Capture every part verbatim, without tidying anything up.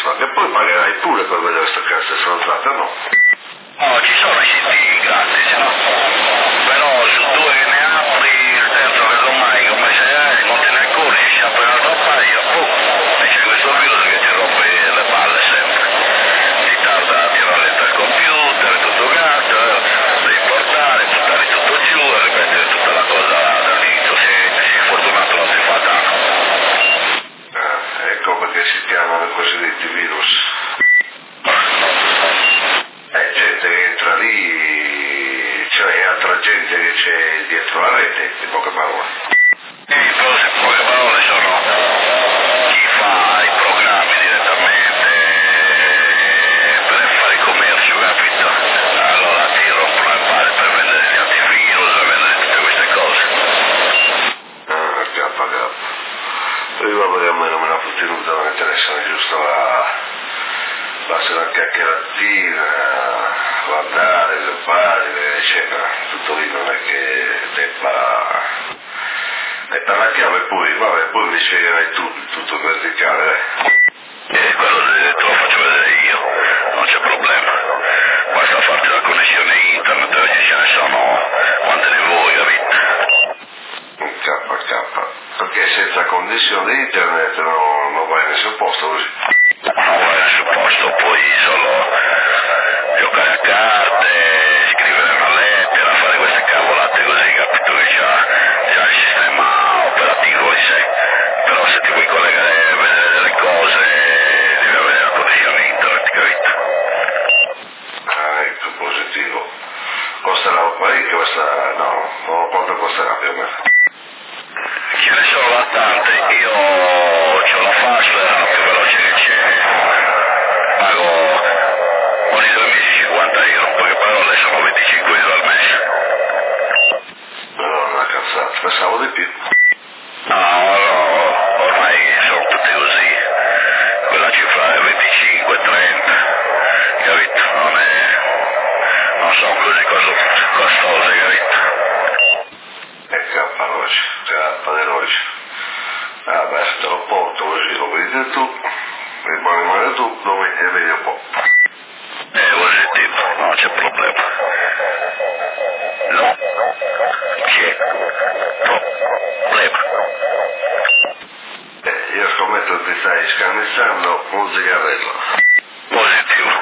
soddisfatto. E poi pagherai pure per vedere questa cazzo stronzata, no? No, ci sono i siti gratis, no? Però su due ne apri, il terzo casomai, come se hai, non te ne accorgi, si apre un'altra pagina, pum, e c'è questo virus che ti rompe le palle sempre. Ti tarda a tirare il computer, tutto gatto, devi portare, buttare tutto giù e ripetere tutta la cosa dall'inizio, se sei fortunato non ti fa danno. Ah, ecco perché si chiamano i cosiddetti virus. È gente che entra lì, cioè è altra gente che c'è dietro la rete, in poche parole. Sì, però se in poche parole sono chi fa i programmi direttamente per fare commercio, capito? Allora ti rompono le palle per vendere gli antivirus, per vendere tutte queste cose. Ah, cappa cappa. Io va bene, a me non me la fu tenuta, non mi interessa, è giusto la... basta una chiacchieratina, guardare le pagine, eccetera. Tutto lì non è che debba... E per la chiave poi, vabbè, poi mi spiegherai tu, tutto verticale, eh. E quello te lo faccio vedere io, non c'è problema. Basta farti la connessione internet, oggi ce ne sono quante ne vuoi, capito? Kappa kappa. Perché senza connessione internet no, non vai in nessun posto così. Non vai nel suo posto, puoi solo giocare a carte, scrivere una lettera, fare queste cavolate così, capito che c'ha già il sistema operativo in sé. Però se ti vuoi collegare e vedere delle cose, devi avere la connessione internet, capito? Ah, ecco, positivo. Costerà parecchio questa... no, no, quanto costerà più o meno? Ce ne sono da tante, io ho la Fastware, la più veloce che c'è, pago ogni due mesi cinquanta euro, in poche parole sono venticinque euro al mese. No, una cazzata, pensavo di più. No, no, ormai sono tutti così, quella cifra è venticinque trenta, capito? Non è, non sono così costose, capito? E K veloce, K veloce. Ah beh, se te lo porto così, lo vedi tu, rimane male tu, lo vedi e vedi un po'. Eh, così tipo, non c'è problema. No, c'è problema. Eh, io scommetto che ti stai scannizzando un zigarello. Positivo.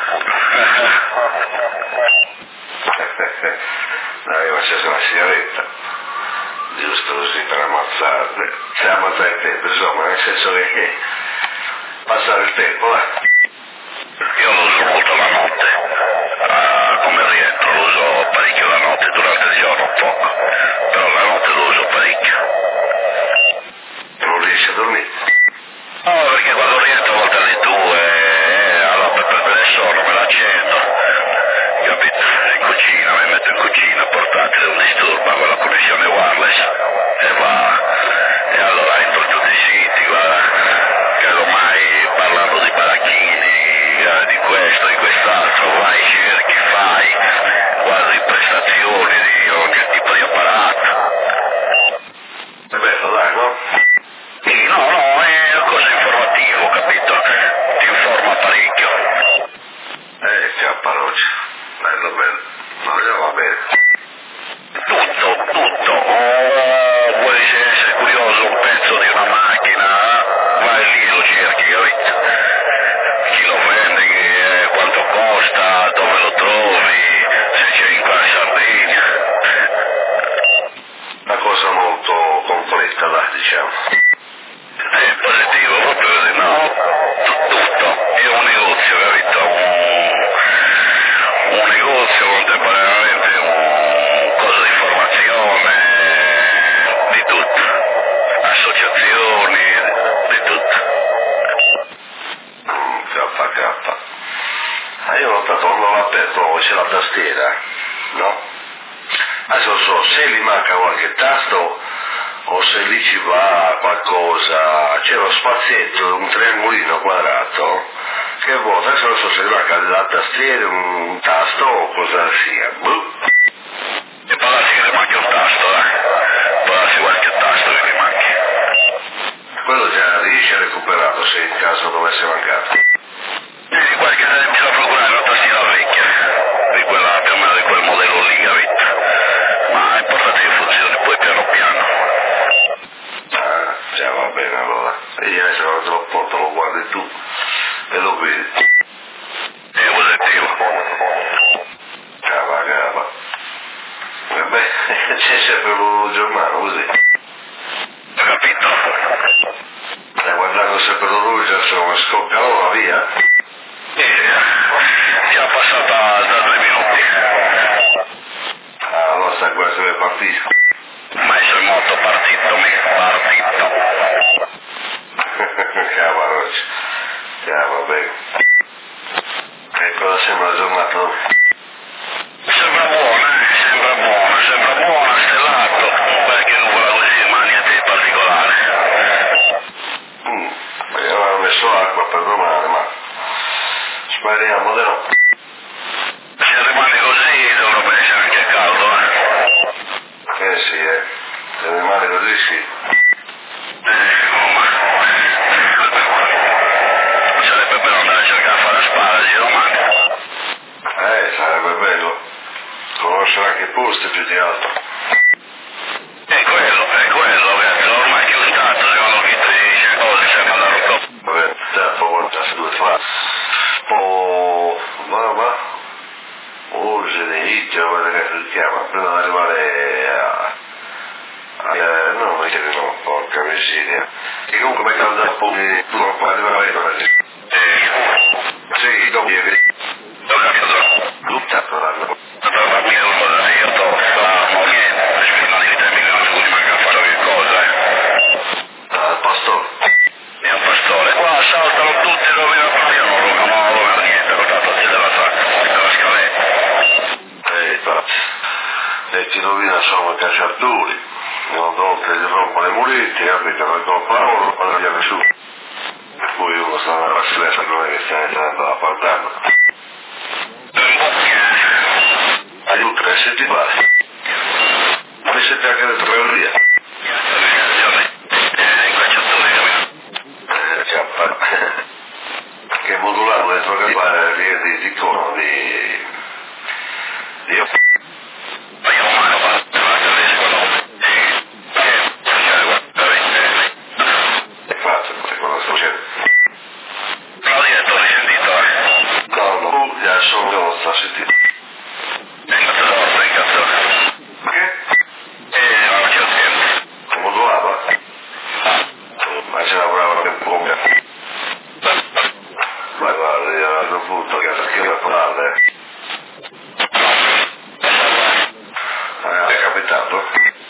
Dai, ma c'è una sigaretta. Giusto così per ammazzarti. Se ammazza il tempo, insomma, nel senso che passare il tempo, eh. Io lo uso molto la notte, ah, come rientro lo uso parecchio la notte, durante il giorno poco, però la notte lo uso parecchio. Non riesci a dormire. No, perché quando rientro a volte alle due, eh, allora per prendere il sonno me la accendo, capito? In cucina, mi metto in cucina, portatile, non disturba con la connessione wireless e va, e allora entro in tutti i siti, guarda, che ormai parlando di baracchini, eh, di questo, di quest'altro, vai, cerchi, fai, guardi prestazioni di ogni tipo di apparato. È bello, dai, no? Sì, no, no, è una cosa informativa, capito? Ti informa parecchio. Eh, che apparoce. Bello, bello. Ma già va bene. Tutto, tutto. Oh, vuoi essere curioso un pezzo di una macchina, eh? Vai lì e lo cerchi, capito? Chi lo vende, chi, eh, quanto costa, dove lo trovi, se c'è in qua in Sardegna. Una cosa molto completa, dai, diciamo. È positivo, proprio così, no? Tu- Tutto. È un negozio, capito? Un, un negozio contemporaneamente, un coso di formazione, di tutto. Associazioni, di tutto. Mm, K K. Ah, io ho notato quando l'ho aperto c'è la tastiera, no? Adesso non so se gli manca qualche tasto o se lì ci va qualcosa. C'è lo spazietto, un triangolino quadrato che vuota, adesso non so se gli manca la tastiera, un, un tasto o cosa sia. Boh. E può darsi che le manchi un tasto, eh? Può darsi qualche tasto che ti manchi. Quello già riesce a recuperarlo se in caso dovesse mancare. Ah, va bene. E cosa sembra la giornata? Sembra buona, eh? Sembra buona, sembra buona, stellato, un bel che nuvola così, ma niente di particolare. Mm, io avevo messo acqua per domani, ma speriamo di no. Se rimane così dovrebbe essere anche caldo, eh? Eh sì, eh, se rimane così sì. Eh, ma... Sarebbe bello andare a cercare a fare asparagi domani. Eh, sarebbe bello. Conoscere anche i posti più di altro. È quello, è quello, cazzo, ormai che è stato, secondo chi ti dice cose, sembra andare un po'. Vabbè, tempo volta si due fa. Oh, ma ma. Urgine, Icchio, quello che si chiama, prima di arrivare a... a eh, no, non chiedi no, porca miseria. E comunque mi calda un po' di... tu non puoi arrivare a vedere. Sì. Sì, dopo ieri. Dove cazzo? Tutta tornando. Ma mica cosa, io sto, no, niente, spendo di vita milioni, scusi, ma che ha fatto che cosa, eh? Al pastore. E al pastore, qua saltano tutti dove la praia, non lo non lo vedo niente, ho dato della, della scaletta. Eh, infatti. E ti rovina solo i cacciatori. Non volte gli rompono i muretti, abitano il colpo a loro, quando gli ha su. E poi uno sta nella bicicletta come che sta entrando a Pardano. Hai tutte le settimane. Ma mi senti anche dentro per via. Eh, ciappa. Che modulato dentro che fare di di cono di... Dio. È fatto, non cosa sto facendo. No, no, tu già sono che non sta sentendo. Che? Come modulava? Ma c'è lavorava un po'. Ma guarda, io ero punto che perché per parlare. Eh, è capitato?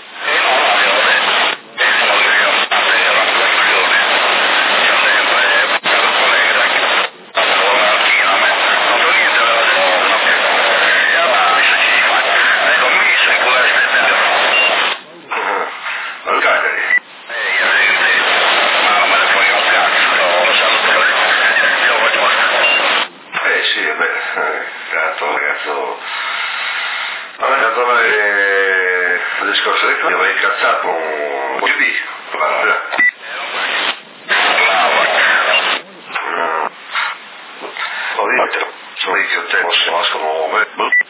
Al Cagliari? Eh sì, beh, eh, tanto ragazzo... Allora, tornare al discorso di prima, avevo incazzato un G B, guarda. Mm. Ho detto, sono lì che ho tempo, se non come...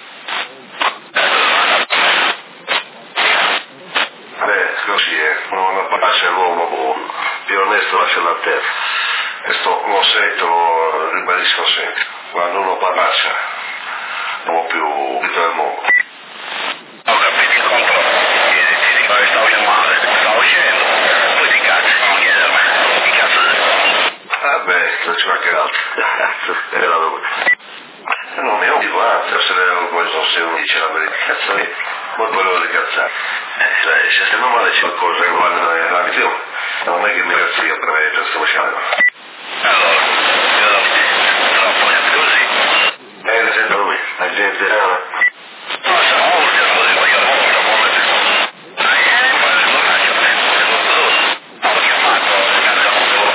Beh, così è, non appassi l'uomo buono, più onesto lascia la terra. Questo lo sento, lo ribadisco sempre. Quando uno passa, non più vita del mondo. Ho capito il controllo, ti dico che stavo chiamando, stavo uscendo, poi ti cazzi, non chiedermi, ti cazzo Ah beh, non ci manca altro. Era dove. Non mi dico, anzi, se ne questo se uno dice la verità, cazzo è, ma quello di cazzare. Eh, sai, se stiamo male c'è qualcosa che guarda la visione. Non è che mi cazzo io per me questo facciamo. Allora, io troppo così. Eh, sento lui, la gente... No, sono molti, lo dico io, molto, molto. Ah, eh, ma non lascio, ho chiamato, cazzo,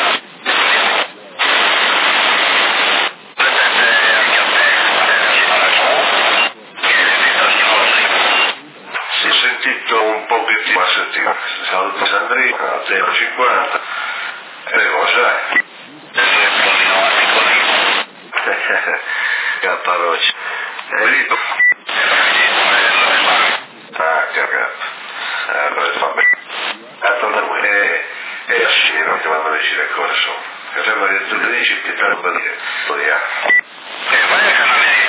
presente anche a te, ci farà su, si è sentito un pochettino, ma sentito, saluto Sandrino, a zero cinquanta, e cosa Capparocci. È lì? Ah, cagato. Allora fa bene. Attorno e e asci, non ti vanno a decire cosa sono. Che sembra che tu ti dici che te lo puoi dire. Eh, vai a canale